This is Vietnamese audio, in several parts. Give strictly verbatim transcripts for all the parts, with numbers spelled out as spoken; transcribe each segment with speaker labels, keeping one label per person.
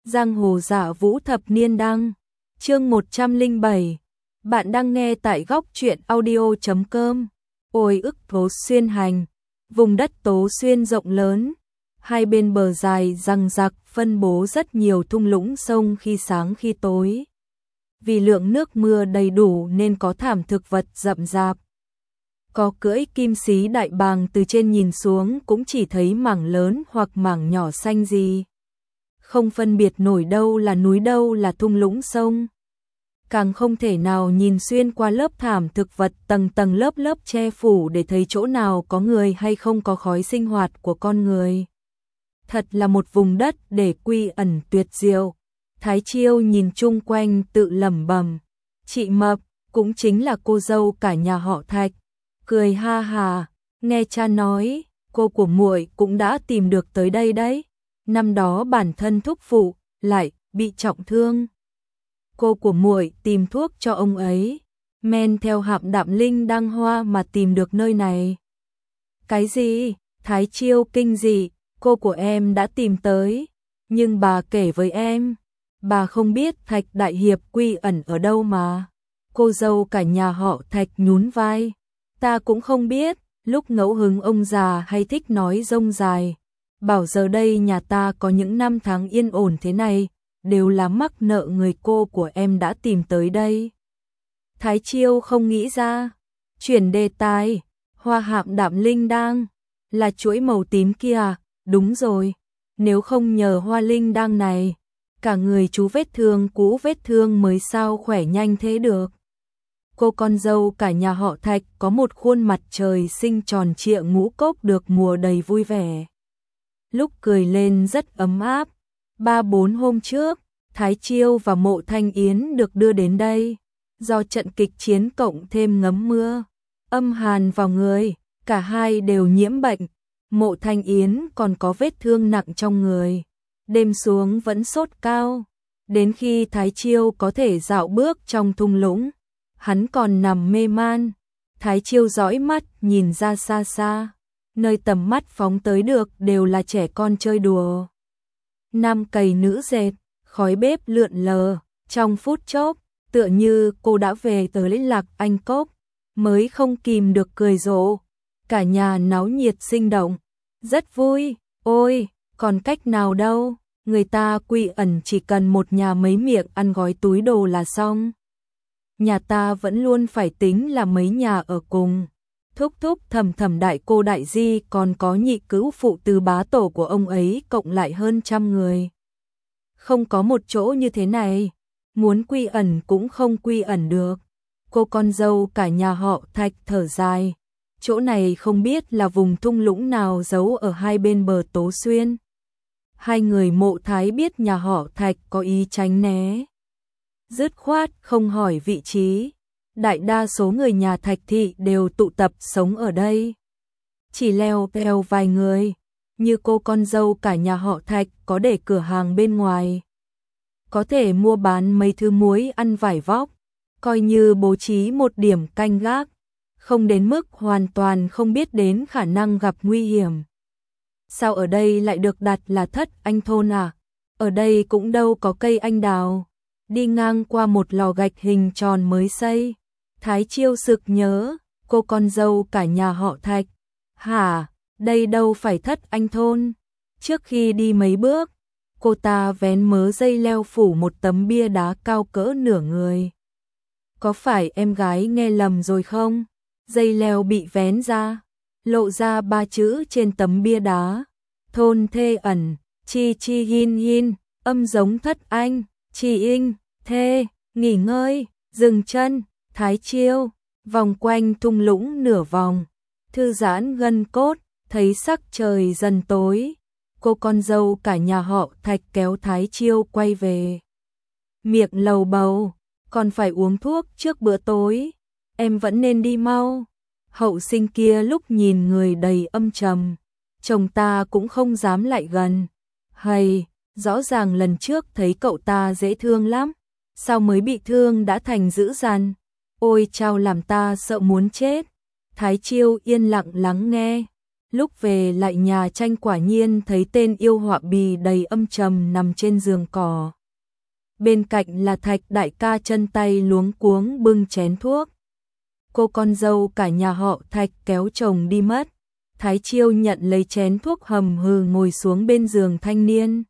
Speaker 1: Giang hồ giả vũ thập niên đăng, chương một trăm lẻ bảy. Bạn đang nghe tại góc truyện audio chấm com. Ôi ức Tố Xuyên hành, vùng đất Tố Xuyên rộng lớn, hai bên bờ dài răng rặc phân bố rất nhiều thung lũng sông khi sáng khi tối. Vì lượng nước mưa đầy đủ nên có thảm thực vật rậm rạp. Có cưỡi kim xí đại bàng từ trên nhìn xuống cũng chỉ thấy mảng lớn hoặc mảng nhỏ xanh gì. Không phân biệt nổi đâu là núi đâu là thung lũng sông. Càng không thể nào nhìn xuyên qua lớp thảm thực vật tầng tầng lớp lớp che phủ để thấy chỗ nào có người hay không có khói sinh hoạt của con người. Thật là một vùng đất để quy ẩn tuyệt diệu. Thái Chiêu nhìn chung quanh tự lẩm bẩm, chị Mập, cũng chính là cô dâu cả nhà họ Thạch, cười ha hà, nghe cha nói, cô của muội cũng đã tìm được tới đây đấy. Năm đó bản thân thúc phụ lại bị trọng thương. Cô của muội tìm thuốc cho ông ấy, men theo hạm đạm linh đăng hoa mà tìm được nơi này. Cái gì? Thái Chiêu kinh dị, cô của em đã tìm tới, nhưng bà kể với em, bà không biết Thạch đại hiệp quy ẩn ở đâu mà. Cô dâu cả nhà họ Thạch nhún vai, ta cũng không biết, lúc ngẫu hứng ông già hay thích nói rông dài. Bảo giờ đây nhà ta có những năm tháng yên ổn thế này, đều là mắc nợ người cô của em đã tìm tới đây. Thái Chiêu không nghĩ ra, chuyển đề tài, hoa hạm đạm linh đăng, là chuỗi màu tím kia, đúng rồi, nếu không nhờ hoa linh đăng này, cả người chú vết thương cũ vết thương mới sao khỏe nhanh thế được. Cô con dâu cả nhà họ Thạch có một khuôn mặt trời sinh tròn trịa ngũ cốc được mùa đầy vui vẻ. Lúc cười lên rất ấm áp. Ba bốn hôm trước, Thái Chiêu và Mộ Thanh Yến được đưa đến đây. Do trận kịch chiến cộng thêm ngấm mưa, âm hàn vào người, cả hai đều nhiễm bệnh. Mộ Thanh Yến còn có vết thương nặng trong người. Đêm xuống vẫn sốt cao. Đến khi Thái Chiêu có thể dạo bước trong thung lũng, hắn còn nằm mê man. Thái Chiêu dõi mắt nhìn ra xa xa. Nơi tầm mắt phóng tới được đều là trẻ con chơi đùa. Nam cày nữ dệt, khói bếp lượn lờ, trong phút chốc, tựa như cô đã về tới Lạc Anh Cốc, mới không kìm được cười rộ. Cả nhà náo nhiệt sinh động, rất vui, ôi, còn cách nào đâu, người ta quy ẩn chỉ cần một nhà mấy miệng ăn gói túi đồ là xong. Nhà ta vẫn luôn phải tính là mấy nhà ở cùng. Thúc thúc thầm thầm đại cô đại di còn có nhị cữu phụ từ bá tổ của ông ấy cộng lại hơn trăm người. Không có một chỗ như thế này, muốn quy ẩn cũng không quy ẩn được. Cô con dâu cả nhà họ Thạch thở dài, chỗ này không biết là vùng thung lũng nào giấu ở hai bên bờ Tố Xuyên. Hai người Mộ Thái biết nhà họ Thạch có ý tránh né, dứt khoát không hỏi vị trí. Đại đa số người nhà Thạch thị đều tụ tập sống ở đây. Chỉ leo teo vài người, như cô con dâu cả nhà họ Thạch có để cửa hàng bên ngoài. Có thể mua bán mấy thứ muối ăn vải vóc, coi như bố trí một điểm canh gác, không đến mức hoàn toàn không biết đến khả năng gặp nguy hiểm. Sao ở đây lại được đặt là Thất Anh thôn à? Ở đây cũng đâu có cây anh đào. Đi ngang qua một lò gạch hình tròn mới xây, Thái Chiêu sực nhớ, cô con dâu cả nhà họ Thạch. Hả, đây đâu phải Thất Anh thôn. Trước khi đi mấy bước, cô ta vén mớ dây leo phủ một tấm bia đá cao cỡ nửa người. Có phải em gái nghe lầm rồi không? Dây leo bị vén ra, lộ ra ba chữ trên tấm bia đá. Thôn Thê Ẩn, Chi Chi Hin Hin, âm giống Thất Anh, Chi Inh, Thê, nghỉ ngơi, dừng chân. Thái Chiêu, vòng quanh thung lũng nửa vòng, thư giãn gân cốt, thấy sắc trời dần tối. Cô con dâu cả nhà họ Thạch kéo Thái Chiêu quay về. Miệng lầu bầu, còn phải uống thuốc trước bữa tối, em vẫn nên đi mau. Hậu sinh kia lúc nhìn người đầy âm trầm, chồng ta cũng không dám lại gần. Hay, rõ ràng lần trước thấy cậu ta dễ thương lắm, sao mới bị thương đã thành dữ dằn. Ôi chao làm ta sợ muốn chết. Thái Chiêu yên lặng lắng nghe, Lúc về lại nhà tranh quả nhiên thấy tên yêu họa bì đầy âm trầm nằm trên giường cỏ. Bên cạnh là Thạch đại ca chân tay luống cuống bưng chén thuốc. Cô con dâu cả nhà họ Thạch kéo chồng đi mất. Thái Chiêu nhận lấy chén thuốc hầm hừ ngồi xuống bên giường thanh niên.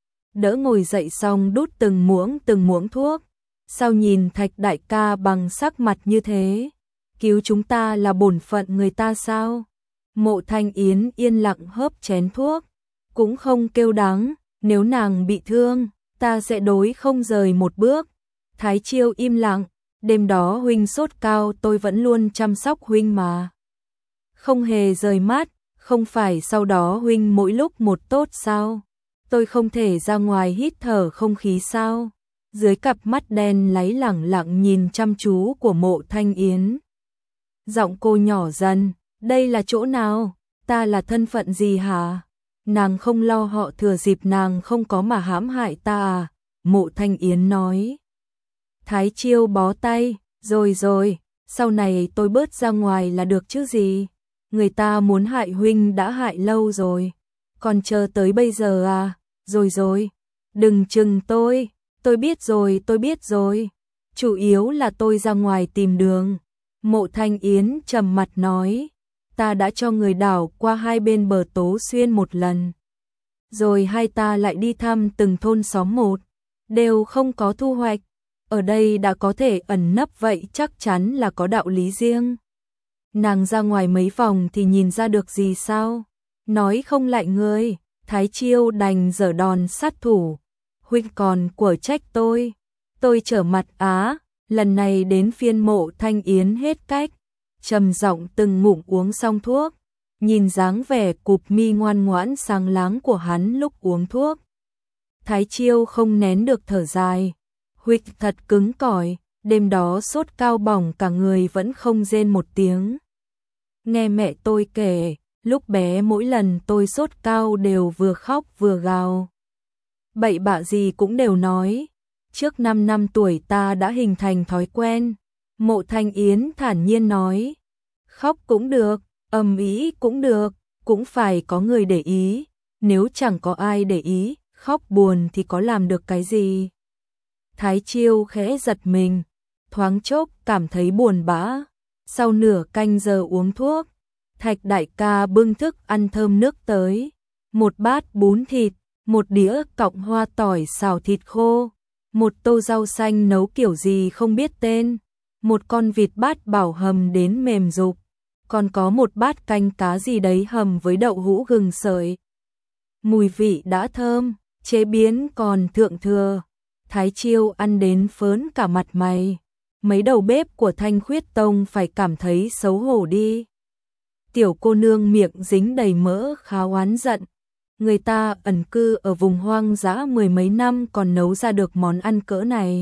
Speaker 1: Đỡ ngồi dậy xong đút từng muỗng từng muỗng thuốc. Sao nhìn Thạch đại ca bằng sắc mặt như thế? Cứu chúng ta là bổn phận người ta sao? Mộ Thanh Yến yên lặng hớp chén thuốc. Cũng không kêu đắng, nếu nàng bị thương, ta sẽ đối không rời một bước. Thái Chiêu im lặng, đêm đó huynh sốt cao tôi vẫn luôn chăm sóc huynh mà. Không hề rời mắt, không phải sau đó huynh mỗi lúc một tốt sao? Tôi không thể ra ngoài hít thở không khí sao? Dưới cặp mắt đen láy lẳng lặng nhìn chăm chú của Mộ Thanh Yến. Giọng cô nhỏ dần, đây là chỗ nào? Ta là thân phận gì hả? Nàng không lo họ thừa dịp nàng không có mà hãm hại ta à? Mộ Thanh Yến nói. Thái Chiêu bó tay, rồi rồi, sau này tôi bớt ra ngoài là được chứ gì? Người ta muốn hại huynh đã hại lâu rồi, còn chờ tới bây giờ à? Rồi rồi, đừng chừng tôi, tôi biết rồi, tôi biết rồi. Chủ yếu là tôi ra ngoài tìm đường. Mộ Thanh Yến trầm mặt nói, ta đã cho người đảo qua hai bên bờ Tố Xuyên một lần. Rồi hai ta lại đi thăm từng thôn xóm một, đều không có thu hoạch. Ở đây đã có thể ẩn nấp vậy chắc chắn là có đạo lý riêng. Nàng ra ngoài mấy vòng thì nhìn ra được gì sao? Nói không lại người, Thái Chiêu đành giở đòn sát thủ. Huynh còn của trách tôi. Tôi trở mặt á, lần này đến phiên Mộ Thanh Yến hết cách. Trầm giọng từng ngụm uống xong thuốc. Nhìn dáng vẻ cụp mi ngoan ngoãn sáng láng của hắn lúc uống thuốc. Thái Chiêu không nén được thở dài. Huynh thật cứng cỏi, đêm đó sốt cao bỏng cả người vẫn không rên một tiếng. Nghe mẹ tôi kể, lúc bé mỗi lần tôi sốt cao đều vừa khóc vừa gào. Bậy bạ gì cũng đều nói. Trước năm năm tuổi ta đã hình thành thói quen. Mộ Thanh Yến thản nhiên nói. Khóc cũng được, ầm ĩ cũng được, cũng phải có người để ý. Nếu chẳng có ai để ý, khóc buồn thì có làm được cái gì? Thái Chiêu khẽ giật mình, thoáng chốc cảm thấy buồn bã. Sau nửa canh giờ uống thuốc, Thạch đại ca bưng thức ăn thơm nước tới. Một bát bún thịt, một đĩa cọng hoa tỏi xào thịt khô, một tô rau xanh nấu kiểu gì không biết tên, một con vịt bát bảo hầm đến mềm rục, còn có một bát canh cá gì đấy hầm với đậu hũ gừng sợi. Mùi vị đã thơm, chế biến còn thượng thừa. Thái Chiêu ăn đến phớn cả mặt mày. Mấy đầu bếp của Thanh Khuyết Tông phải cảm thấy xấu hổ đi. Tiểu cô nương miệng dính đầy mỡ khá oán giận. Người ta ẩn cư ở vùng hoang dã mười mấy năm còn nấu ra được món ăn cỡ này.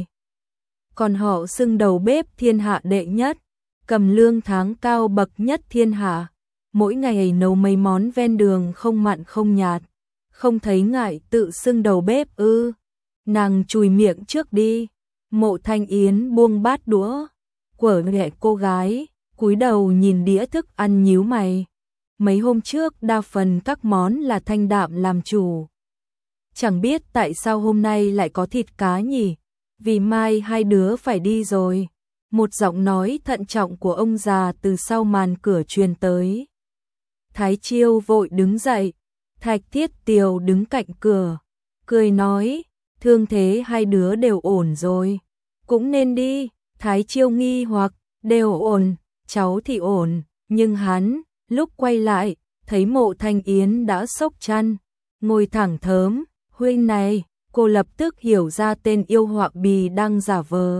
Speaker 1: Còn họ xưng đầu bếp thiên hạ đệ nhất, cầm lương tháng cao bậc nhất thiên hạ. Mỗi ngày nấu mấy món ven đường không mặn không nhạt. Không thấy ngại tự xưng đầu bếp ư? Nàng chùi miệng trước đi. Mộ Thanh Yến buông bát đũa, quở ghẹ cô gái, cúi đầu nhìn đĩa thức ăn nhíu mày. Mấy hôm trước đa phần các món là thanh đạm làm chủ. Chẳng biết tại sao hôm nay lại có thịt cá nhỉ? Vì mai hai đứa phải đi rồi. Một giọng nói thận trọng của ông già từ sau màn cửa truyền tới. Thái Chiêu vội đứng dậy. Thạch Thiết Tiều đứng cạnh cửa, cười nói, thương thế hai đứa đều ổn rồi. Cũng nên đi. Thái Chiêu nghi hoặc, đều ổn, cháu thì ổn, nhưng hắn, lúc quay lại, thấy Mộ Thanh Yến đã xốc chăn, ngồi thẳng thớm. Huynh này, cô lập tức hiểu ra tên yêu họa bì đang giả vờ.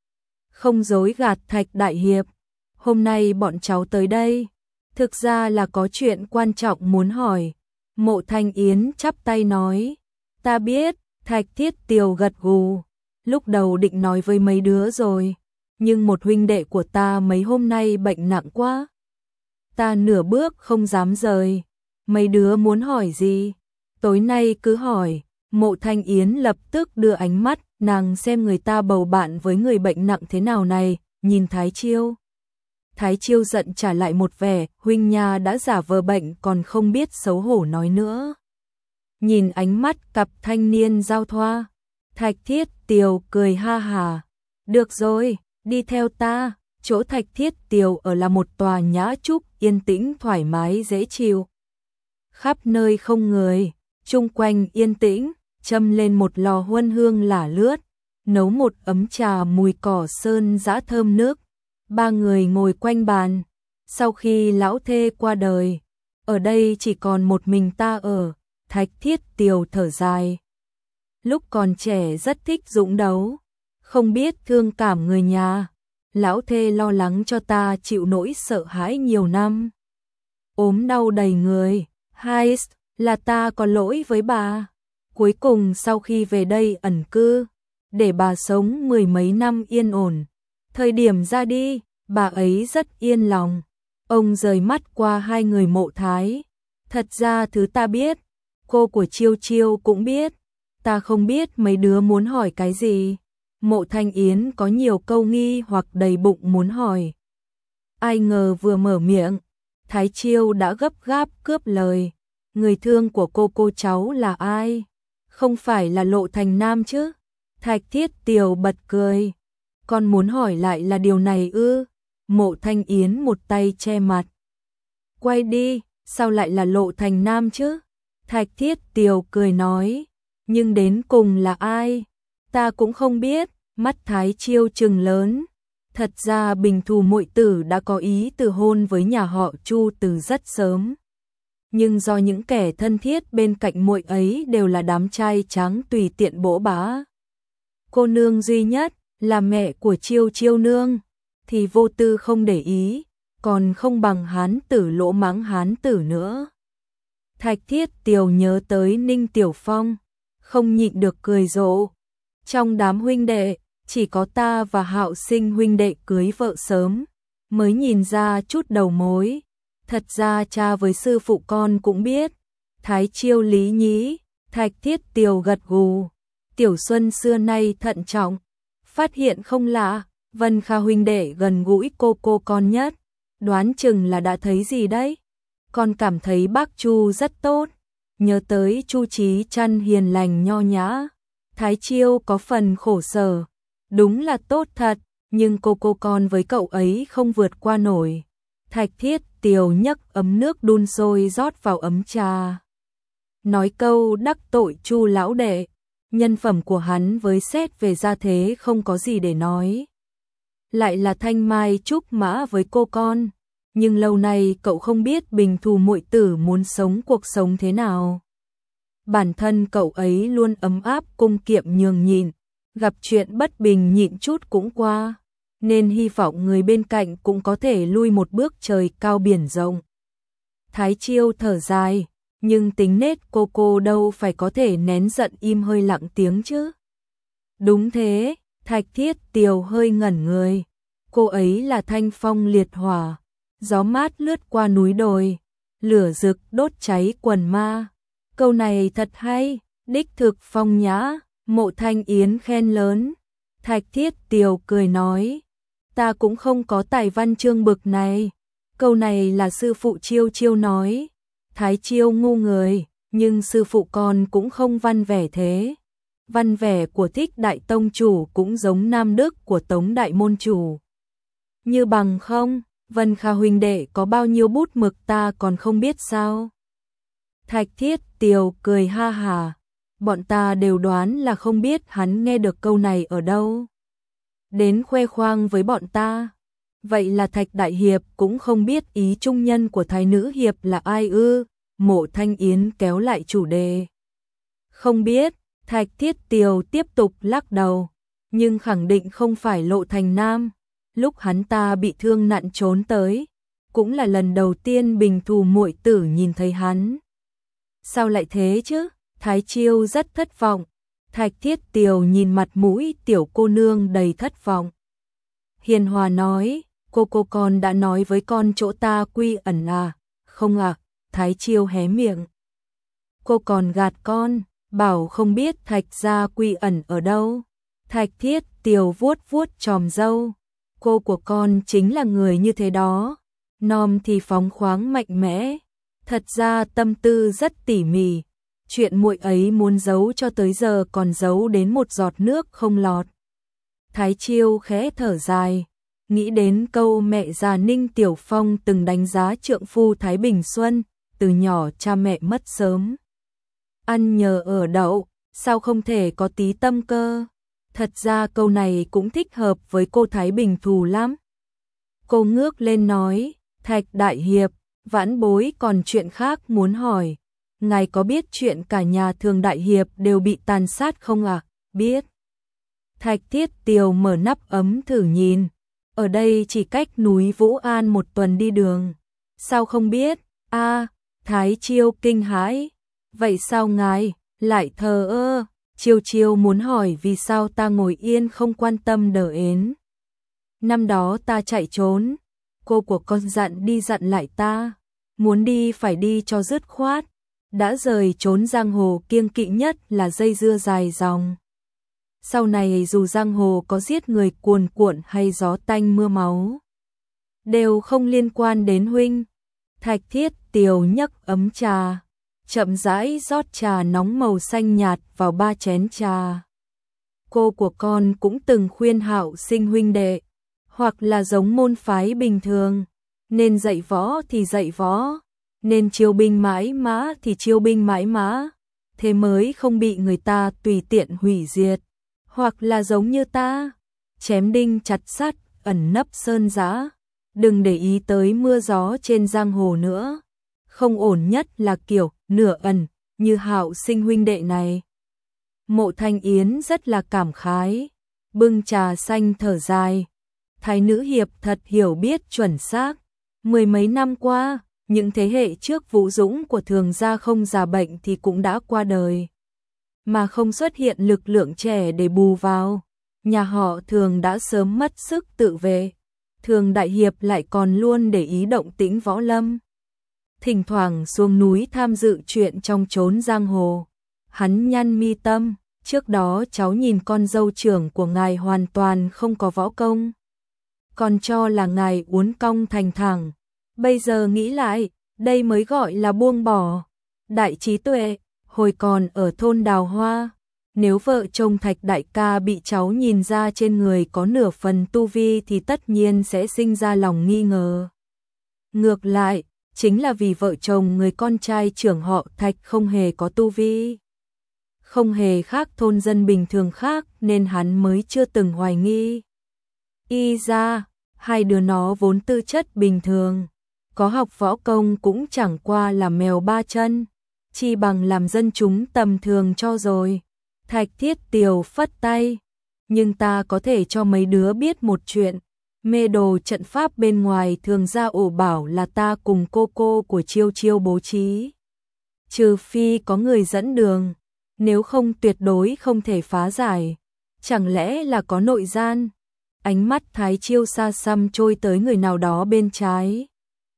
Speaker 1: Không dối gạt Thạch đại hiệp, hôm nay bọn cháu tới đây, thực ra là có chuyện quan trọng muốn hỏi. Mộ Thanh Yến chắp tay nói, ta biết. Thạch Thiết Tiều gật gù, lúc đầu định nói với mấy đứa rồi, nhưng một huynh đệ của ta mấy hôm nay bệnh nặng quá. Ta nửa bước không dám rời. Mấy đứa muốn hỏi gì? Tối nay cứ hỏi. Mộ Thanh Yến lập tức đưa ánh mắt, nàng xem người ta bầu bạn với người bệnh nặng thế nào này, nhìn Thái Chiêu. Thái Chiêu giận trả lại một vẻ, huynh nhà đã giả vờ bệnh còn không biết xấu hổ nói nữa. Nhìn ánh mắt cặp thanh niên giao thoa, Thạch Thiết Tiều cười ha hà. Được rồi, đi theo ta. Chỗ Thạch Thiết Tiều ở là một tòa nhã trúc yên tĩnh thoải mái dễ chịu. Khắp nơi không người, chung quanh yên tĩnh, châm lên một lò huân hương lả lướt, nấu một ấm trà mùi cỏ sơn dã thơm nước. Ba người ngồi quanh bàn. Sau khi lão thê qua đời, ở đây chỉ còn một mình ta ở. Thạch Thiết Tiều thở dài. Lúc còn trẻ rất thích dũng đấu, không biết thương cảm người nhà. Lão thê lo lắng cho ta chịu nỗi sợ hãi nhiều năm. Ốm đau đầy người, hai là ta có lỗi với bà. Cuối cùng sau khi về đây ẩn cư, để bà sống mười mấy năm yên ổn. Thời điểm ra đi, bà ấy rất yên lòng. Ông rời mắt qua hai người Mộ Thái. Thật ra thứ ta biết, cô của Chiêu Chiêu cũng biết. Ta không biết mấy đứa muốn hỏi cái gì. Mộ Thanh Yến có nhiều câu nghi hoặc đầy bụng muốn hỏi. Ai ngờ vừa mở miệng, Thái Chiêu đã gấp gáp cướp lời. Người thương của cô cô cháu là ai? Không phải là Lộ Thành Nam chứ? Thạch Thiết Tiều bật cười. Con muốn hỏi lại là điều này ư? Mộ Thanh Yến một tay che mặt. Quay đi, sao lại là Lộ Thành Nam chứ? Thạch Thiết Tiều cười nói. Nhưng đến cùng là ai? Ta cũng không biết. Mắt Thái Chiêu trừng lớn. Thật ra Bình Thù muội tử đã có ý từ hôn với nhà họ Chu từ rất sớm. Nhưng do những kẻ thân thiết bên cạnh muội ấy đều là đám trai trắng tùy tiện bỗ bá. Cô nương duy nhất là mẹ của Chiêu Chiêu nương thì vô tư không để ý, còn không bằng hán tử lỗ mãng hán tử nữa. Thạch Thiết Tiều nhớ tới Ninh Tiểu Phong, không nhịn được cười rộ. Trong đám huynh đệ, chỉ có ta và Hạo Sinh huynh đệ cưới vợ sớm, mới nhìn ra chút đầu mối. Thật ra cha với sư phụ con cũng biết. Thái Chiêu lý nhí. Thạch Thiết Tiều gật gù. Tiểu Xuân xưa nay thận trọng, phát hiện không lạ, Vân Kha huynh đệ gần gũi cô cô con nhất, đoán chừng là đã thấy gì đấy. Con cảm thấy bác Chu rất tốt, nhớ tới Chu Chí Chăn hiền lành nho nhã. Thái Chiêu có phần khổ sở, đúng là tốt thật, nhưng cô cô con với cậu ấy không vượt qua nổi. Thạch Thiết Tiều nhấc ấm nước đun sôi rót vào ấm trà. Nói câu đắc tội Chu lão đệ, nhân phẩm của hắn với xét về gia thế không có gì để nói. Lại là thanh mai trúc mã với cô con, nhưng lâu nay cậu không biết Bình Thù muội tử muốn sống cuộc sống thế nào. Bản thân cậu ấy luôn ấm áp cung kiệm nhường nhịn, gặp chuyện bất bình nhịn chút cũng qua, nên hy vọng người bên cạnh cũng có thể lui một bước trời cao biển rộng. Thái Chiêu thở dài, nhưng tính nết cô cô đâu phải có thể nén giận im hơi lặng tiếng chứ. Đúng thế, Thạch Thiết Tiều hơi ngẩn người. Cô ấy là thanh phong liệt hỏa, gió mát lướt qua núi đồi, lửa rực đốt cháy quần ma. Câu này thật hay, đích thực phong nhã. Mộ Thanh Yến khen lớn. Thạch Thiết Tiều cười nói, ta cũng không có tài văn chương bực này. Câu này là sư phụ Chiêu Chiêu nói. Thái Chiêu ngu người, nhưng sư phụ con cũng không văn vẻ thế. Văn vẻ của Thích Đại Tông Chủ cũng giống Nam Đức của Tống Đại Môn Chủ. Như bằng không, Vân Kha huynh đệ có bao nhiêu bút mực ta còn không biết sao. Thạch Thiết Tiều cười ha hà. Bọn ta đều đoán là không biết hắn nghe được câu này ở đâu. Đến khoe khoang với bọn ta. Vậy là Thạch Đại Hiệp cũng không biết ý trung nhân của Thái Nữ Hiệp là ai ư? Mộ Thanh Yến kéo lại chủ đề. Không biết, Thạch Thiết Tiều tiếp tục lắc đầu. Nhưng khẳng định không phải Lộ Thành Nam. Lúc hắn ta bị thương nặng trốn tới, cũng là lần đầu tiên Bình Thù muội tử nhìn thấy hắn. Sao lại thế chứ? Thái Chiêu rất thất vọng. Thạch Thiết Tiều nhìn mặt mũi tiểu cô nương đầy thất vọng. Hiền hòa nói, cô cô con đã nói với con chỗ ta quy ẩn à? Không ạ. À? Thái Chiêu hé miệng. Cô còn gạt con, bảo không biết Thạch gia quy ẩn ở đâu. Thạch Thiết Tiều vuốt vuốt chòm râu. cô của con chính là người như thế đó. Nom thì phóng khoáng mạnh mẽ, thật ra tâm tư rất tỉ mỉ, chuyện muội ấy muốn giấu cho tới giờ còn giấu đến một giọt nước không lọt. Thái Chiêu khẽ thở dài, nghĩ đến câu mẹ già Ninh Tiểu Phong từng đánh giá trượng phu Thái Bình Xuân, từ nhỏ cha mẹ mất sớm. Ăn nhờ ở đậu, sao không thể có tí tâm cơ? Thật ra câu này cũng thích hợp với cô Thái Bình Thù lắm. Cô ngước lên nói, Thạch đại hiệp, vãn bối còn chuyện khác muốn hỏi. Ngài có biết chuyện cả nhà Thường đại hiệp đều bị tàn sát không ạ? À? Biết. Thạch Thiết Tiều mở nắp ấm thử nhìn. Ở đây chỉ cách núi Vũ An một tuần đi đường. Sao không biết? A, à, Thái Chiêu kinh hãi. Vậy sao ngài lại thờ ơ? Chiêu Chiêu muốn hỏi vì sao ta ngồi yên không quan tâm đờ ến. Năm đó ta chạy trốn, cô của con dặn đi dặn lại ta, muốn đi phải đi cho dứt khoát, đã rời trốn giang hồ kiêng kỵ nhất là dây dưa dài dòng. Sau này dù giang hồ có giết người cuồn cuộn hay gió tanh mưa máu, đều không liên quan đến huynh. Thạch Thiết Tiều nhấc ấm trà, chậm rãi rót trà nóng màu xanh nhạt vào ba chén trà. Cô của con cũng từng khuyên Hạo Sinh huynh đệ, hoặc là giống môn phái bình thường, nên dạy võ thì dạy võ, nên chiêu binh mãi mã thì chiêu binh mãi mã, thế mới không bị người ta tùy tiện hủy diệt, hoặc là giống như ta, chém đinh chặt sắt, ẩn nấp sơn giã, đừng để ý tới mưa gió trên giang hồ nữa. Không ổn nhất là kiểu nửa ẩn như Hạo Sinh huynh đệ này. Mộ Thanh Yến rất là cảm khái, bưng trà xanh thở dài. Thái nữ hiệp thật hiểu biết chuẩn xác. Mười mấy năm qua, những thế hệ trước vũ dũng của Thường gia không già bệnh thì cũng đã qua đời, mà không xuất hiện lực lượng trẻ để bù vào. Nhà họ Thường đã sớm mất sức tự vệ. Thường đại hiệp lại còn luôn để ý động tĩnh võ lâm, thỉnh thoảng xuống núi tham dự chuyện trong chốn giang hồ. Hắn nhăn mi tâm, trước đó cháu nhìn con dâu trưởng của ngài hoàn toàn không có võ công, còn cho là ngài uốn cong thành thẳng. Bây giờ nghĩ lại, đây mới gọi là buông bỏ. Đại trí tuệ, hồi còn ở thôn Đào Hoa, nếu vợ chồng Thạch đại ca bị cháu nhìn ra trên người có nửa phần tu vi thì tất nhiên sẽ sinh ra lòng nghi ngờ. Ngược lại, chính là vì vợ chồng người con trai trưởng họ Thạch không hề có tu vi, không hề khác thôn dân bình thường khác, nên hắn mới chưa từng hoài nghi. Y ra, hai đứa nó vốn tư chất bình thường, có học võ công cũng chẳng qua là mèo ba chân, chi bằng làm dân chúng tầm thường cho rồi. Thạch Thiết Tiều phất tay, nhưng ta có thể cho mấy đứa biết một chuyện. Mê đồ trận pháp bên ngoài Thường gia ổ bảo là ta cùng cô cô của Chiêu Chiêu bố trí. Trừ phi có người dẫn đường, nếu không tuyệt đối không thể phá giải. Chẳng lẽ là có nội gian? Ánh mắt Thái Chiêu xa xăm trôi tới người nào đó bên trái.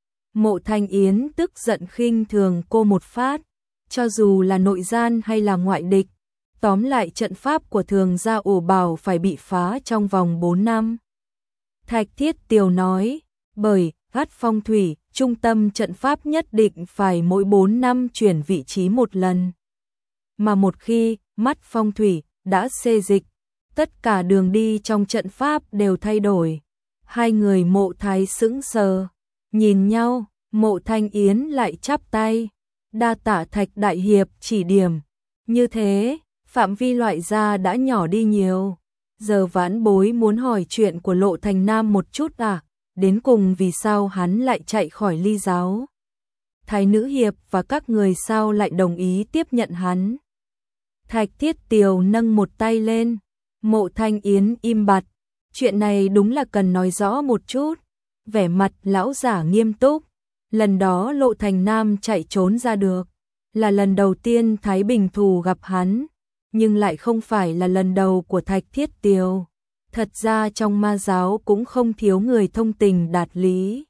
Speaker 1: Mộ Thanh Yến tức giận khinh thường cô một phát, cho dù là nội gian hay là ngoại địch, tóm lại trận pháp của Thường gia ổ bảo phải bị phá trong vòng bốn năm. Thạch Thiết Tiều nói, bởi gắt phong thủy, trung tâm trận pháp nhất định phải mỗi bốn năm chuyển vị trí một lần. Mà một khi mắt phong thủy đã xê dịch, tất cả đường đi trong trận pháp đều thay đổi. Hai người Mộ Thái sững sờ, nhìn nhau. Mộ Thanh Yến lại chắp tay, đa tạ Thạch đại hiệp chỉ điểm. Như thế, phạm vi loại ra đã nhỏ đi nhiều. Giờ vãn bối muốn hỏi chuyện của Lộ Thành Nam một chút à, đến cùng vì sao hắn lại chạy khỏi Ly giáo? Thái nữ hiệp và các người sao lại đồng ý tiếp nhận hắn? Thạch Thiết Tiều nâng một tay lên, Mộ Thanh Yến im bặt. Chuyện này đúng là cần nói rõ một chút. Vẻ mặt lão giả nghiêm túc. Lần đó Lộ Thành Nam chạy trốn ra được, là lần đầu tiên Thái Bình Thù gặp hắn, nhưng lại không phải là lần đầu của Thạch Thiết Tiều. Thật ra trong ma giáo cũng không thiếu người thông tình đạt lý.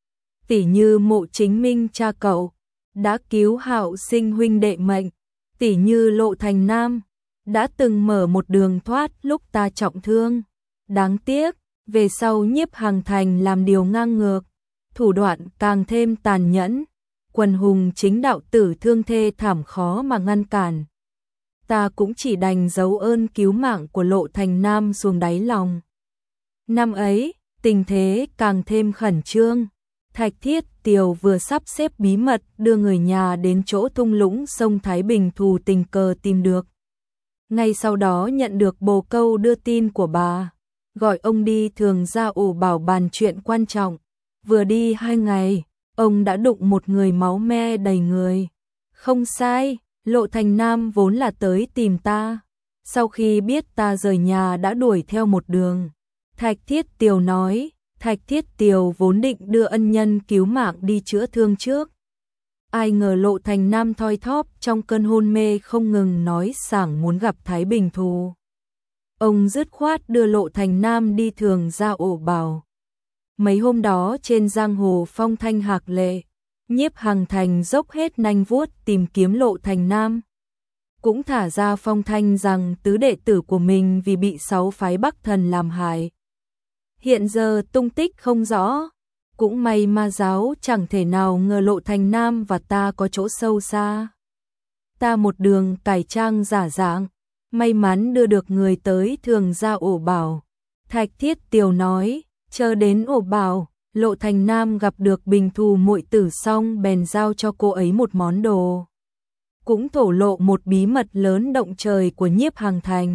Speaker 1: Tỉ như Mộ Chính Minh cha cậu, đã cứu Hạo Sinh huynh đệ mệnh. Tỉ như Lộ Thành Nam, đã từng mở một đường thoát lúc ta trọng thương. Đáng tiếc, Về sau Nhiếp Hằng Thành làm điều ngang ngược, thủ đoạn càng thêm tàn nhẫn, quần hùng chính đạo tử thương thê thảm khó mà ngăn cản. Ta cũng chỉ đành giấu ơn cứu mạng của Lộ Thành Nam xuống đáy lòng. Năm ấy, tình thế càng thêm khẩn trương. Thạch Thiết Tiều vừa sắp xếp bí mật đưa người nhà đến chỗ thung lũng sông Thái Bình thù tình cờ tìm được. Ngay sau đó nhận được bồ câu đưa tin của bà, gọi ông đi Thường Gia ổ bảo bàn chuyện quan trọng. Vừa đi hai ngày, ông đã đụng một người máu me đầy người. Không sai, Lộ Thành Nam vốn là tới tìm ta. Sau khi biết ta rời nhà đã đuổi theo một đường. Thạch Thiết Tiều nói, Thạch Thiết Tiều vốn định đưa ân nhân cứu mạng đi chữa thương trước. Ai ngờ Lộ Thành Nam thoi thóp trong cơn hôn mê không ngừng nói sảng muốn gặp Thái Bình thù. Ông dứt khoát đưa Lộ Thành Nam đi Thường Gia ổ bảo. Mấy hôm đó trên giang hồ phong thanh hạc lệ, Nhiếp Hằng Thành dốc hết nanh vuốt tìm kiếm Lộ Thành Nam. Cũng thả ra phong thanh rằng tứ đệ tử của mình vì bị sáu phái Bắc Thần làm hại. Hiện giờ tung tích không rõ, cũng may ma giáo chẳng thể nào ngờ Lộ Thành Nam và ta có chỗ sâu xa. Ta một đường cải trang giả dạng, may mắn đưa được người tới Thường Gia ổ bảo. Thạch Thiết Tiều nói, chờ đến ổ bảo, Lộ Thành Nam gặp được Bình Thù muội tử xong bèn giao cho cô ấy một món đồ. Cũng thổ lộ một bí mật lớn động trời của Nhiếp Hằng Thành.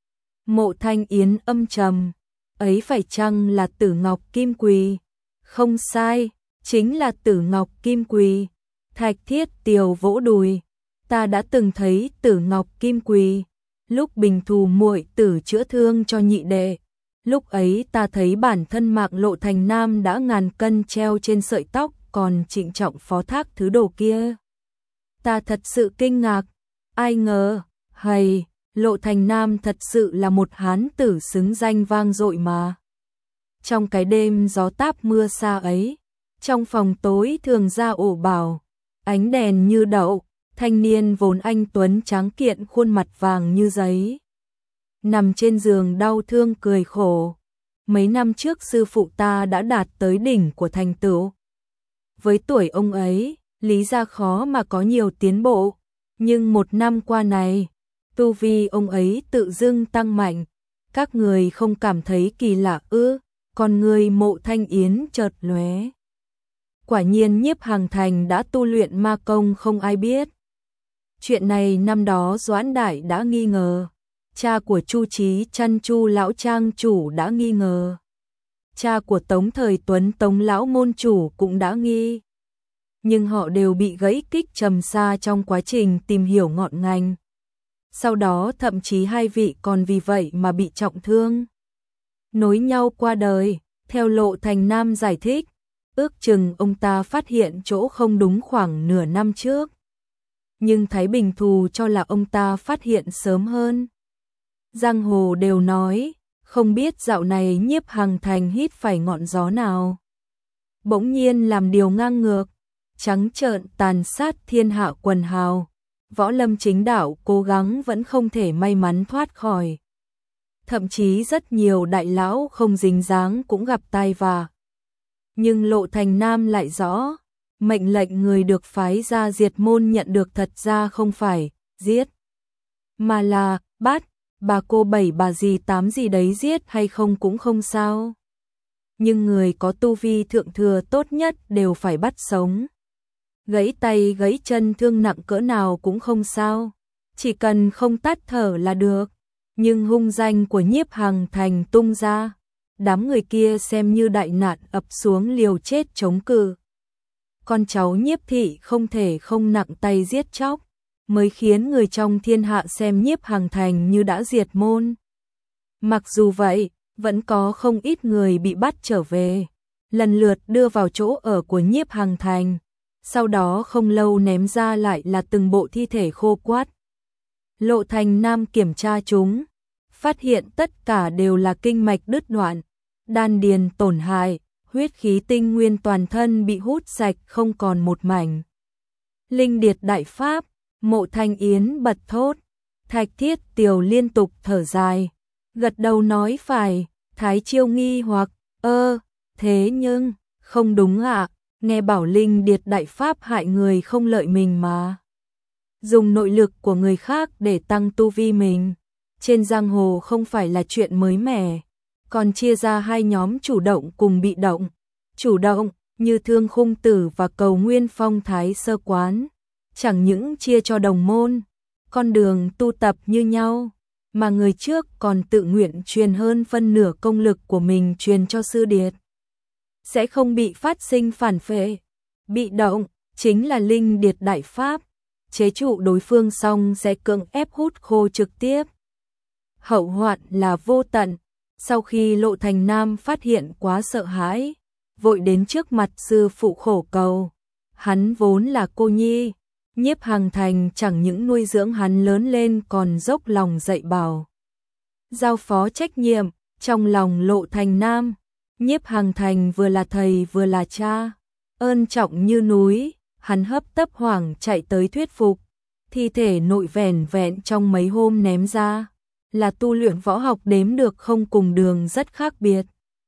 Speaker 1: Mộ Thanh Yến âm trầm, ấy phải chăng là Tử Ngọc Kim Quỳ? Không sai, chính là Tử Ngọc Kim Quỳ. Thạch Thiết Tiều vỗ đùi, ta đã từng thấy Tử Ngọc Kim Quỳ, lúc Bình Thù muội tử chữa thương cho nhị đệ. Lúc ấy ta thấy bản thân Mạc Lộ Thành Nam đã ngàn cân treo trên sợi tóc, còn trịnh trọng phó thác thứ đồ kia. Ta thật sự kinh ngạc, ai ngờ, hầy, Lộ Thành Nam thật sự là một hán tử xứng danh vang dội mà. Trong cái đêm gió táp mưa xa ấy, trong phòng tối Thường Gia ổ bảo, ánh đèn như đậu, thanh niên vốn anh tuấn tráng kiện khuôn mặt vàng như giấy. Nằm trên giường đau thương cười khổ. Mấy năm trước sư phụ ta đã đạt tới đỉnh của thành tựu. Với tuổi ông ấy, lý ra khó mà có nhiều tiến bộ. Nhưng một năm qua này, tu vi ông ấy tự dưng tăng mạnh. Các người không cảm thấy kỳ lạ ư? Còn người Mộ Thanh Yến chợt lóe. Quả nhiên Nhiếp Hằng Thành đã tu luyện ma công không ai biết. Chuyện này năm đó Doãn Đại đã nghi ngờ. Cha của Chu Chí Chăn Chu lão trang chủ đã nghi ngờ. Cha của Tống Thời Tuấn Tống lão môn chủ cũng đã nghi. Nhưng họ đều bị gãy kích trầm xa trong quá trình tìm hiểu ngọn ngành. Sau đó thậm chí hai vị còn vì vậy mà bị trọng thương. Nối nhau qua đời, theo Lộ Thành Nam giải thích, ước chừng ông ta phát hiện chỗ không đúng khoảng nửa năm trước. Nhưng Thái Bình thù cho là ông ta phát hiện sớm hơn. Giang hồ đều nói, không biết dạo này Nhiếp Hằng Thành hít phải ngọn gió nào. Bỗng nhiên làm điều ngang ngược, trắng trợn tàn sát thiên hạ quần hào. Võ lâm chính đạo cố gắng vẫn không thể may mắn thoát khỏi. Thậm chí rất nhiều đại lão không dính dáng cũng gặp tai vạ. Nhưng Lộ Thành Nam lại rõ, mệnh lệnh người được phái ra diệt môn nhận được thật ra không phải giết, mà là bắt. Bà cô bảy bà gì tám gì đấy giết hay không cũng không sao. Nhưng người có tu vi thượng thừa tốt nhất đều phải bắt sống. Gãy tay gãy chân thương nặng cỡ nào cũng không sao. Chỉ cần không tắt thở là được. Nhưng hung danh của Nhiếp Hằng Thành tung ra. Đám người kia xem như đại nạn ập xuống liều chết chống cự. Con cháu Nhiếp thị không thể không nặng tay giết chóc. Mới khiến người trong thiên hạ xem Nhiếp Hằng Thành như đã diệt môn. Mặc dù vậy, vẫn có không ít người bị bắt trở về, lần lượt đưa vào chỗ ở của Nhiếp Hằng Thành, sau đó không lâu ném ra lại là từng bộ thi thể khô quắt. Lộ Thành Nam kiểm tra chúng, phát hiện tất cả đều là kinh mạch đứt đoạn, đan điền tổn hại, huyết khí tinh nguyên toàn thân bị hút sạch không còn một mảnh. Linh điệt đại pháp, Mộ Thanh Yến bật thốt. Thạch Thiết Tiều liên tục thở dài, gật đầu nói phải. Thái Chiêu nghi hoặc, ơ, thế nhưng, không đúng ạ, nghe bảo Linh Điệt đại pháp hại người không lợi mình mà. Dùng nội lực của người khác để tăng tu vi mình, trên giang hồ không phải là chuyện mới mẻ, còn chia ra hai nhóm chủ động cùng bị động. Chủ động, như Thương Khung Tử và Cầu Nguyên Phong Thái Sơ Quán, chẳng những chia cho đồng môn, con đường tu tập như nhau, mà người trước còn tự nguyện truyền hơn phân nửa công lực của mình truyền cho sư điệt. Sẽ không bị phát sinh phản phệ. Bị động, chính là Linh Điệt đại pháp, chế trụ đối phương xong sẽ cưỡng ép hút khô trực tiếp. Hậu hoạn là vô tận, sau khi Lộ Thành Nam phát hiện quá sợ hãi, vội đến trước mặt sư phụ khổ cầu. Hắn vốn là cô nhi, Nhiếp Hằng Thành chẳng những nuôi dưỡng hắn lớn lên còn dốc lòng dạy bảo. Giao phó trách nhiệm, trong lòng Lộ Thành Nam, Nhiếp Hằng Thành vừa là thầy vừa là cha, ơn trọng như núi, hắn hấp tấp hoảng chạy tới thuyết phục, thi thể nội vẻn vẹn trong mấy hôm ném ra, là tu luyện võ học đếm được không cùng đường rất khác biệt.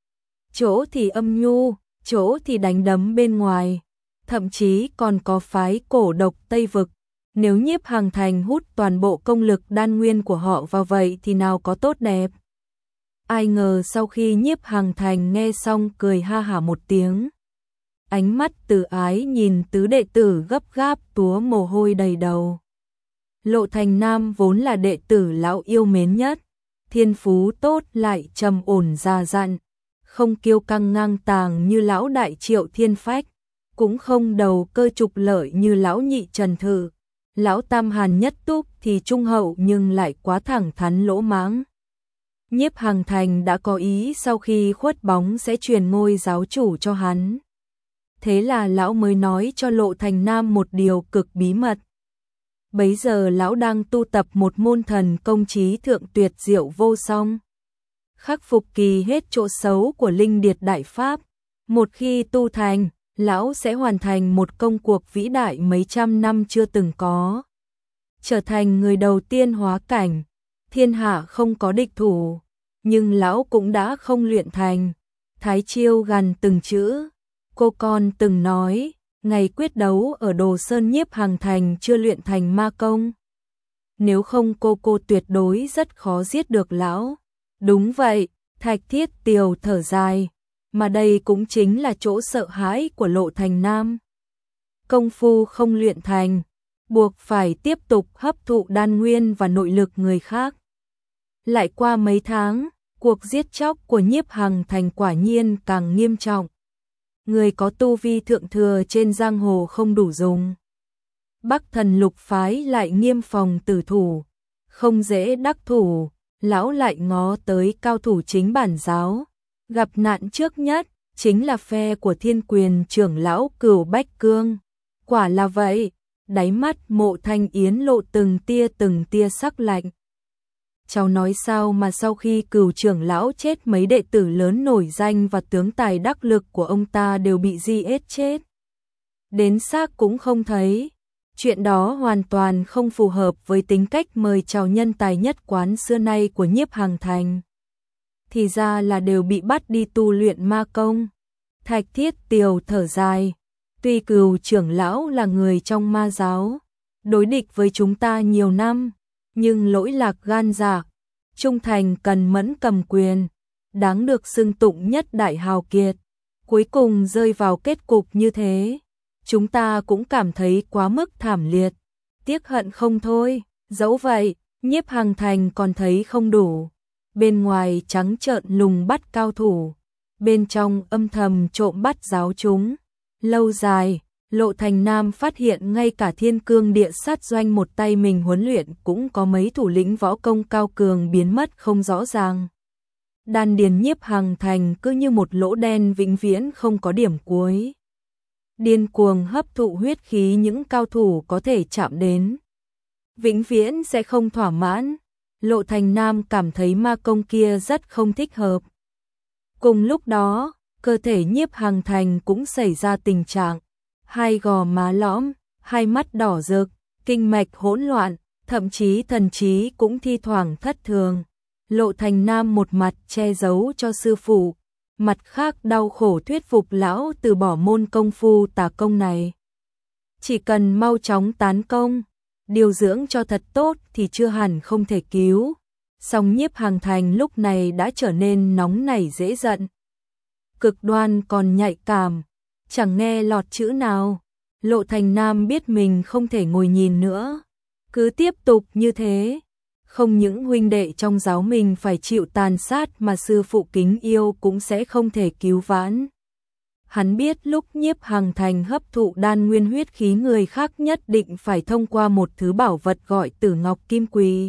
Speaker 1: Chỗ thì âm nhu, chỗ thì đánh đấm bên ngoài, thậm chí còn có phái cổ độc Tây Vực. Nếu Nhiếp Hằng Thành hút toàn bộ công lực đan nguyên của họ vào vậy thì nào có tốt đẹp. Ai ngờ sau khi Nhiếp Hằng Thành nghe xong cười ha hả một tiếng. Ánh mắt từ ái nhìn tứ đệ tử gấp gáp túa mồ hôi đầy đầu. Lộ Thành Nam vốn là đệ tử lão yêu mến nhất, thiên phú tốt lại trầm ổn già dặn, không kiêu căng ngang tàng như lão đại Triệu Thiên Phách, cũng không đầu cơ trục lợi như lão nhị Trần Thử. Lão Tam Hàn Nhất Túc thì trung hậu nhưng lại quá thẳng thắn lỗ mãng. Nhiếp Hằng Thành đã có ý sau khi khuất bóng sẽ truyền ngôi giáo chủ cho hắn. Thế là lão mới nói cho Lộ Thành Nam một điều cực bí mật. Bấy giờ lão đang tu tập một môn thần công trí thượng tuyệt diệu vô song, khắc phục kỳ hết chỗ xấu của Linh Điệt đại pháp. Một khi tu thành, lão sẽ hoàn thành một công cuộc vĩ đại mấy trăm năm chưa từng có, trở thành người đầu tiên hóa cảnh, thiên hạ không có địch thủ. Nhưng lão cũng đã không luyện thành. Thái Chiêu gằn từng chữ, cô con từng nói, ngày quyết đấu ở Đồ Sơn Nhiếp Hằng Thành chưa luyện thành ma công. Nếu không cô cô tuyệt đối rất khó giết được lão. Đúng vậy, Thạch Thiết Tiều thở dài, mà đây cũng chính là chỗ sợ hãi của Lộ Thành Nam. Công phu không luyện thành, buộc phải tiếp tục hấp thụ đan nguyên và nội lực người khác. Lại qua mấy tháng, cuộc giết chóc của Nhiếp Hằng Thành quả nhiên càng nghiêm trọng. Người có tu vi thượng thừa trên giang hồ không đủ dùng. Bắc Thần Lục phái lại nghiêm phòng tử thủ, không dễ đắc thủ, lão lại ngó tới cao thủ chính bản giáo. Gặp nạn trước nhất chính là phe của Thiên Quyền trưởng lão Cửu Bách Cương. Quả là vậy, đáy mắt Mộ Thanh Yến lộ từng tia từng tia sắc lạnh. Cháu nói sao mà sau khi Cửu trưởng lão chết mấy đệ tử lớn nổi danh và tướng tài đắc lực của ông ta đều bị giết chết. Đến xác cũng không thấy. Chuyện đó hoàn toàn không phù hợp với tính cách mời chào nhân tài nhất quán xưa nay của Nhiếp Hằng Thành. Thì ra là đều bị bắt đi tu luyện ma công. Thạch Thiết Tiều thở dài, tuy Cửu trưởng lão là người trong ma giáo, đối địch với chúng ta nhiều năm, nhưng lỗi lạc gan dạ, trung thành cần mẫn cầm quyền, đáng được xưng tụng nhất đại hào kiệt, cuối cùng rơi vào kết cục như thế, chúng ta cũng cảm thấy quá mức thảm liệt, tiếc hận không thôi. Dẫu vậy, Nhiếp Hằng Thành còn thấy không đủ, bên ngoài trắng trợn lùng bắt cao thủ, bên trong âm thầm trộm bắt giáo chúng. Lâu dài, Lộ Thành Nam phát hiện ngay cả Thiên Cương Địa Sát Doanh một tay mình huấn luyện cũng có mấy thủ lĩnh võ công cao cường biến mất không rõ ràng. Đan điền Nhiếp Hằng Thành cứ như một lỗ đen vĩnh viễn không có điểm cuối. Điên cuồng hấp thụ huyết khí những cao thủ có thể chạm đến, vĩnh viễn sẽ không thỏa mãn. Lộ Thành Nam cảm thấy ma công kia rất không thích hợp. Cùng lúc đó, cơ thể Nhiếp Hằng Thành cũng xảy ra tình trạng hai gò má lõm, hai mắt đỏ rực, kinh mạch hỗn loạn, thậm chí thần trí cũng thi thoảng thất thường. Lộ Thành Nam một mặt che giấu cho sư phụ, mặt khác đau khổ thuyết phục lão từ bỏ môn công phu tà công này. Chỉ cần mau chóng tán công, điều dưỡng cho thật tốt thì chưa hẳn không thể cứu. Song Nhiếp Hằng Thành lúc này đã trở nên nóng nảy dễ giận, cực đoan còn nhạy cảm, chẳng nghe lọt chữ nào. Lộ Thành Nam biết mình không thể ngồi nhìn nữa, cứ tiếp tục như thế, không những huynh đệ trong giáo mình phải chịu tàn sát mà sư phụ kính yêu cũng sẽ không thể cứu vãn. Hắn biết lúc Nhiếp Hằng Thành hấp thụ đan nguyên huyết khí người khác nhất định phải thông qua một thứ bảo vật gọi Tử Ngọc Kim Quỳ.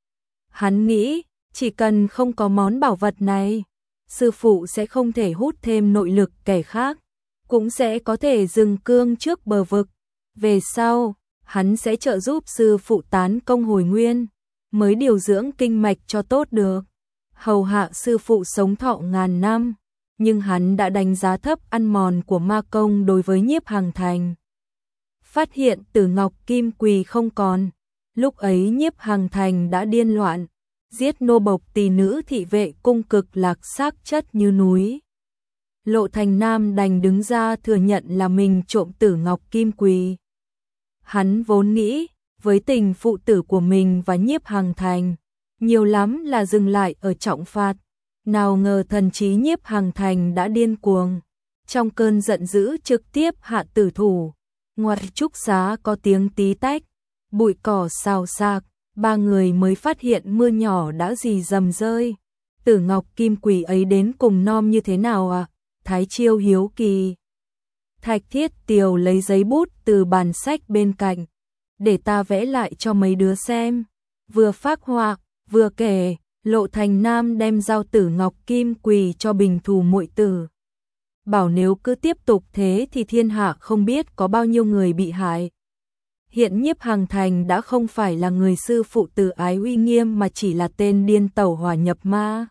Speaker 1: Hắn nghĩ, chỉ cần không có món bảo vật này, sư phụ sẽ không thể hút thêm nội lực kẻ khác, cũng sẽ có thể dừng cương trước bờ vực. Về sau, hắn sẽ trợ giúp sư phụ tán công hồi nguyên, mới điều dưỡng kinh mạch cho tốt được, hầu hạ sư phụ sống thọ ngàn năm. Nhưng hắn đã đánh giá thấp ăn mòn của ma công đối với Nhiếp Hằng Thành. Phát hiện Tử Ngọc Kim Quỳ không còn, lúc ấy Nhiếp Hằng Thành đã điên loạn, giết nô bộc tỳ nữ thị vệ cung cực lạc xác chất như núi. Lộ Thành Nam đành đứng ra thừa nhận là mình trộm Tử Ngọc Kim Quỳ. Hắn vốn nghĩ, với tình phụ tử của mình và Nhiếp Hằng Thành, nhiều lắm là dừng lại ở trọng phạt. Nào ngờ thần trí Nhiếp Hằng Thành đã điên cuồng, trong cơn giận dữ trực tiếp hạ tử thủ. Ngoài trúc xá có tiếng tí tách, bụi cỏ xào xạc, ba người mới phát hiện mưa nhỏ đã rì rầm rơi. Tử Ngọc Kim Quỳ ấy đến cùng nom như thế nào à? Thái Chiêu hiếu kỳ. Thạch Thiết Tiều lấy giấy bút từ bàn sách bên cạnh, để ta vẽ lại cho mấy đứa xem. Vừa phác họa, vừa kể. Lộ Thành Nam đem giao Tử Ngọc Kim Quỳ cho Bình Thù muội tử, bảo nếu cứ tiếp tục thế thì thiên hạ không biết có bao nhiêu người bị hại. Hiện Nhiếp Hằng Thành đã không phải là người sư phụ từ ái uy nghiêm mà chỉ là tên điên tẩu hỏa nhập ma.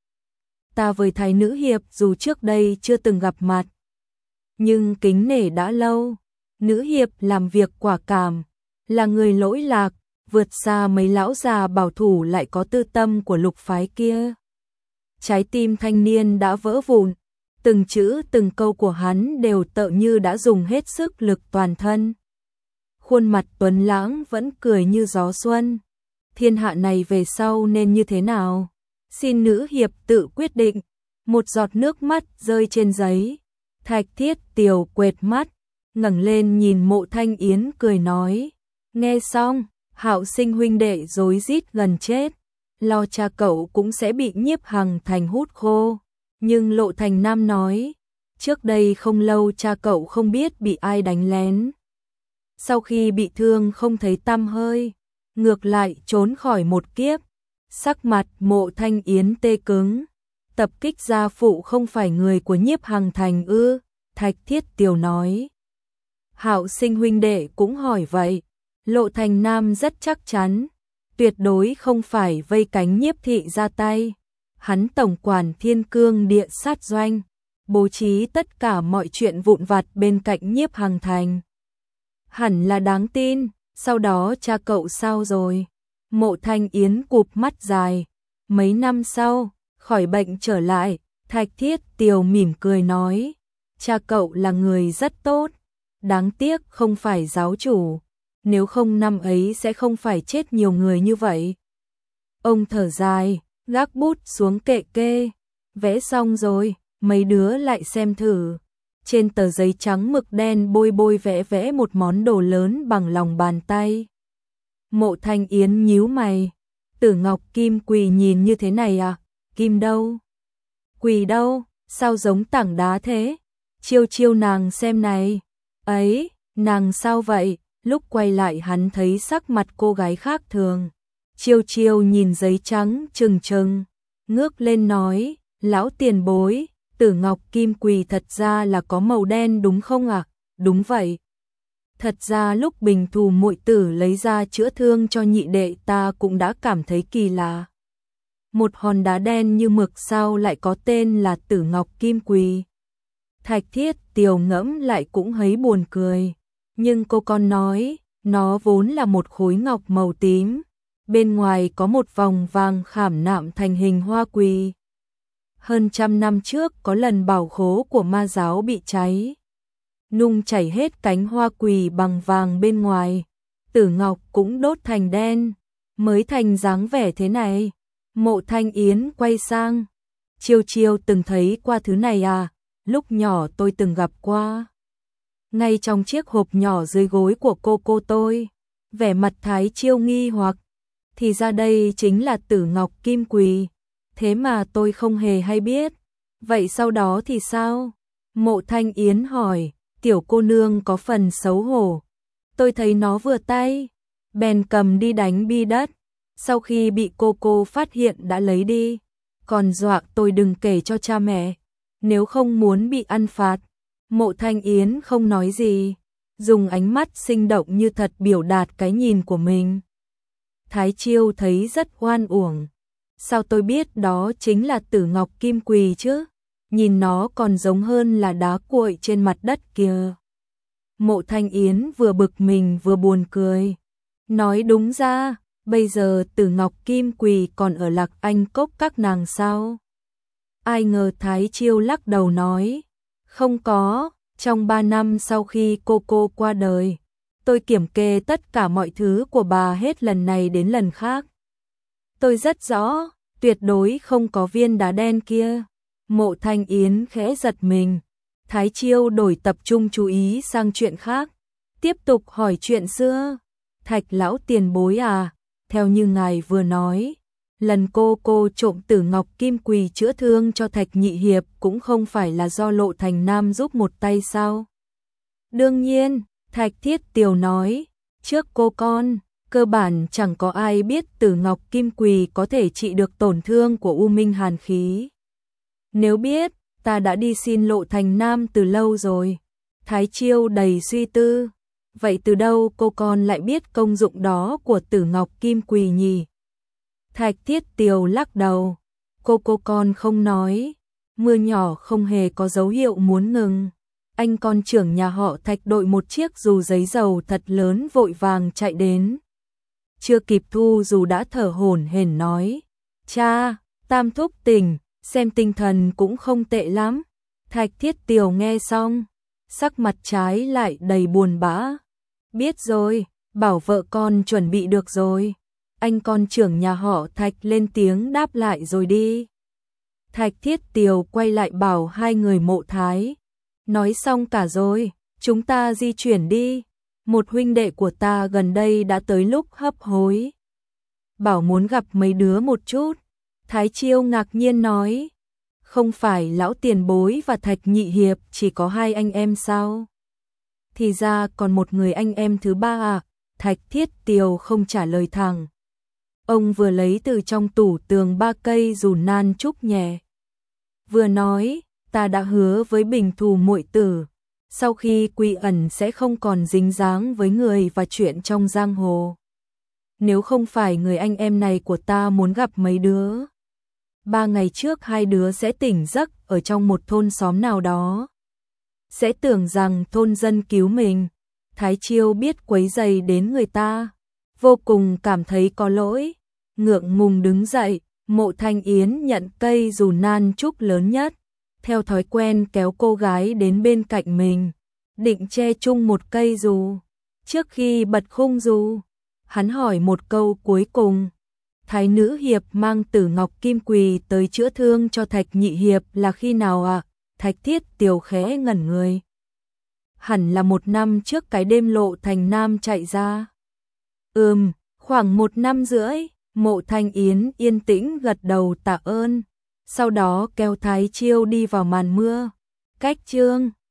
Speaker 1: Ta với thái nữ hiệp dù trước đây chưa từng gặp mặt, nhưng kính nể đã lâu. Nữ hiệp làm việc quả cảm, là người lỗi lạc, vượt xa mấy lão già bảo thủ lại có tư tâm của lục phái kia. Trái tim thanh niên đã vỡ vụn, từng chữ từng câu của hắn đều tựa như đã dùng hết sức lực toàn thân. Khuôn mặt tuấn lãng vẫn cười như gió xuân. Thiên hạ này về sau nên như thế nào? Xin nữ hiệp tự quyết định. Một giọt nước mắt rơi trên giấy. Thạch Thiết Tiều quệt mắt, ngẩng lên nhìn Mộ Thanh Yến cười nói. Nghe xong, Hạo Sinh huynh đệ rối rít gần chết, lo cha cậu cũng sẽ bị Nhiếp Hằng Thành hút khô. Nhưng Lộ Thành Nam nói, trước đây không lâu cha cậu không biết bị ai đánh lén. Sau khi bị thương không thấy tăm hơi, ngược lại trốn khỏi một kiếp. Sắc mặt Mộ Thanh Yến tê cứng. Tập kích gia phụ không phải người của Nhiếp Hằng Thành ư? Thạch Thiết Tiều nói. Hạo Sinh huynh đệ cũng hỏi vậy. Lộ Thành Nam rất chắc chắn, tuyệt đối không phải vây cánh Nhiếp thị ra tay. Hắn tổng quản Thiên Cương Địa sát doanh, bố trí tất cả mọi chuyện vụn vặt bên cạnh Nhiếp Hằng Thành. Hẳn là đáng tin. Sau đó cha cậu sao rồi? Mộ Thanh Yến cụp mắt dài. Mấy năm sau, khỏi bệnh trở lại. Thạch Thiết Tiều mỉm cười nói, cha cậu là người rất tốt, đáng tiếc không phải giáo chủ. Nếu không năm ấy sẽ không phải chết nhiều người như vậy. Ông thở dài, gác bút xuống kệ kê. Vẽ xong rồi, mấy đứa lại xem thử. Trên tờ giấy trắng mực đen bôi bôi vẽ vẽ một món đồ lớn bằng lòng bàn tay. Mộ Thanh Yến nhíu mày. Tử Ngọc Kim Quỳ nhìn như thế này à? Kim đâu? Quỳ đâu? Sao giống tảng đá thế? Chiêu chiêu nàng xem này. Ấy, nàng sao vậy? Lúc quay lại hắn thấy sắc mặt cô gái khác thường. Chiêu chiêu nhìn giấy trắng trừng trừng, ngước lên nói, lão tiền bối, Tử Ngọc Kim Quỳ thật ra là có màu đen đúng không ạ? À? Đúng vậy. Thật ra lúc Bình Thù muội tử lấy ra chữa thương cho nhị đệ ta cũng đã cảm thấy kỳ lạ. Một hòn đá đen như mực sao lại có tên là Tử Ngọc Kim Quỳ. Thạch Thiết Tiều ngẫm lại cũng thấy buồn cười. Nhưng cô con nói, nó vốn là một khối ngọc màu tím. bên ngoài có một vòng vàng khảm nạm thành hình hoa quỳ. Hơn trăm năm trước có lần bảo khố của ma giáo bị cháy, nung chảy hết cánh hoa quỳ bằng vàng bên ngoài, tử ngọc cũng đốt thành đen, mới thành dáng vẻ thế này. Mộ Thanh Yến quay sang, Chiêu Chiêu từng thấy qua thứ này à? Lúc nhỏ tôi từng gặp qua. Ngay trong chiếc hộp nhỏ dưới gối của cô cô tôi. Vẻ mặt Thái Chiêu nghi hoặc, thì ra đây chính là tử ngọc kim quỳ, thế mà tôi không hề hay biết. Vậy sau đó thì sao? Mộ Thanh Yến hỏi. Tiểu cô nương có phần xấu hổ. Tôi thấy nó vừa tay, bèn cầm đi đánh bi đất. Sau khi bị cô cô phát hiện đã lấy đi, còn dọa tôi đừng kể cho cha mẹ, nếu không muốn bị ăn phạt. Mộ Thanh Yến không nói gì, dùng ánh mắt sinh động như thật biểu đạt cái nhìn của mình. Thái Chiêu thấy rất oan uổng. Sao tôi biết đó chính là tử ngọc kim quỳ chứ? Nhìn nó còn giống hơn là đá cuội trên mặt đất kìa. Mộ Thanh Yến vừa bực mình vừa buồn cười. Nói đúng ra, bây giờ tử ngọc kim quỳ còn ở Lạc Anh Cốc các nàng sao? Ai ngờ Thái Chiêu lắc đầu nói. Không có, trong ba năm sau khi cô cô qua đời, tôi kiểm kê tất cả mọi thứ của bà hết lần này đến lần khác. Tôi rất rõ, tuyệt đối không có viên đá đen kia. Mộ Thanh Yến khẽ giật mình. Thái Chiêu đổi tập trung chú ý sang chuyện khác, tiếp tục hỏi chuyện xưa. Thạch lão tiền bối à, theo như ngài vừa nói, lần cô cô trộm tử ngọc kim quỳ chữa thương cho Thạch Nhị Hiệp cũng không phải là do Lộ Thành Nam giúp một tay sao? Đương nhiên, Thạch Thiết Tiều nói, trước cô con, cơ bản chẳng có ai biết tử ngọc kim quỳ có thể trị được tổn thương của U Minh hàn khí. Nếu biết, ta đã đi xin Lộ Thành Nam từ lâu rồi. Thái Chiêu đầy suy tư. Vậy từ đâu cô con lại biết công dụng đó của tử ngọc kim quỳ nhỉ? Thạch Thiết Tiều lắc đầu. Cô cô con không nói. Mưa nhỏ không hề có dấu hiệu muốn ngừng. Anh con trưởng nhà họ Thạch đội một chiếc dù giấy dầu thật lớn vội vàng chạy đến. Chưa kịp thu dù đã thở hổn hển nói. Cha, Tam thúc tỉnh, xem tinh thần cũng không tệ lắm. Thạch Thiết Tiều nghe xong, sắc mặt trái lại đầy buồn bã. Biết rồi, bảo vợ con chuẩn bị được rồi. Anh con trưởng nhà họ Thạch lên tiếng đáp lại rồi đi. Thạch Thiết Tiều quay lại bảo hai người Mộ Thái. Nói xong cả rồi, chúng ta di chuyển đi. Một huynh đệ của ta gần đây đã tới lúc hấp hối. Bảo muốn gặp mấy đứa một chút. Thái Chiêu ngạc nhiên nói. Không phải lão tiền bối và Thạch Nhị Hiệp chỉ có hai anh em sao? Thì ra còn một người anh em thứ ba à? Thạch Thiết Tiều không trả lời thẳng. Ông vừa lấy từ trong tủ tường ba cây dù nan trúc nhẹ. Vừa nói, ta đã hứa với Bình Thù muội tử, sau khi quy ẩn sẽ không còn dính dáng với người và chuyện trong giang hồ. Nếu không phải người anh em này của ta muốn gặp mấy đứa, ba ngày trước hai đứa sẽ tỉnh giấc ở trong một thôn xóm nào đó. Sẽ tưởng rằng thôn dân cứu mình. Thái Chiêu biết quấy rầy đến người ta, vô cùng cảm thấy có lỗi, ngượng ngùng đứng dậy. Mộ Thanh Yến nhận cây dù nan trúc lớn nhất, theo thói quen kéo cô gái đến bên cạnh mình, định che chung một cây dù. Trước khi bật khung dù, hắn hỏi một câu cuối cùng. Thái nữ hiệp mang tử ngọc kim quỳ tới chữa thương cho Thạch Nhị Hiệp là khi nào ạ? À? Thạch Thiết Tiều khẽ ngẩn người. Hẳn là một năm trước cái đêm Lộ Thành Nam chạy ra. Ừm, khoảng một năm rưỡi. Mộ Thanh Yến yên tĩnh gật đầu tạ ơn, sau đó kéo Thái Chiêu đi vào màn mưa. Cách chương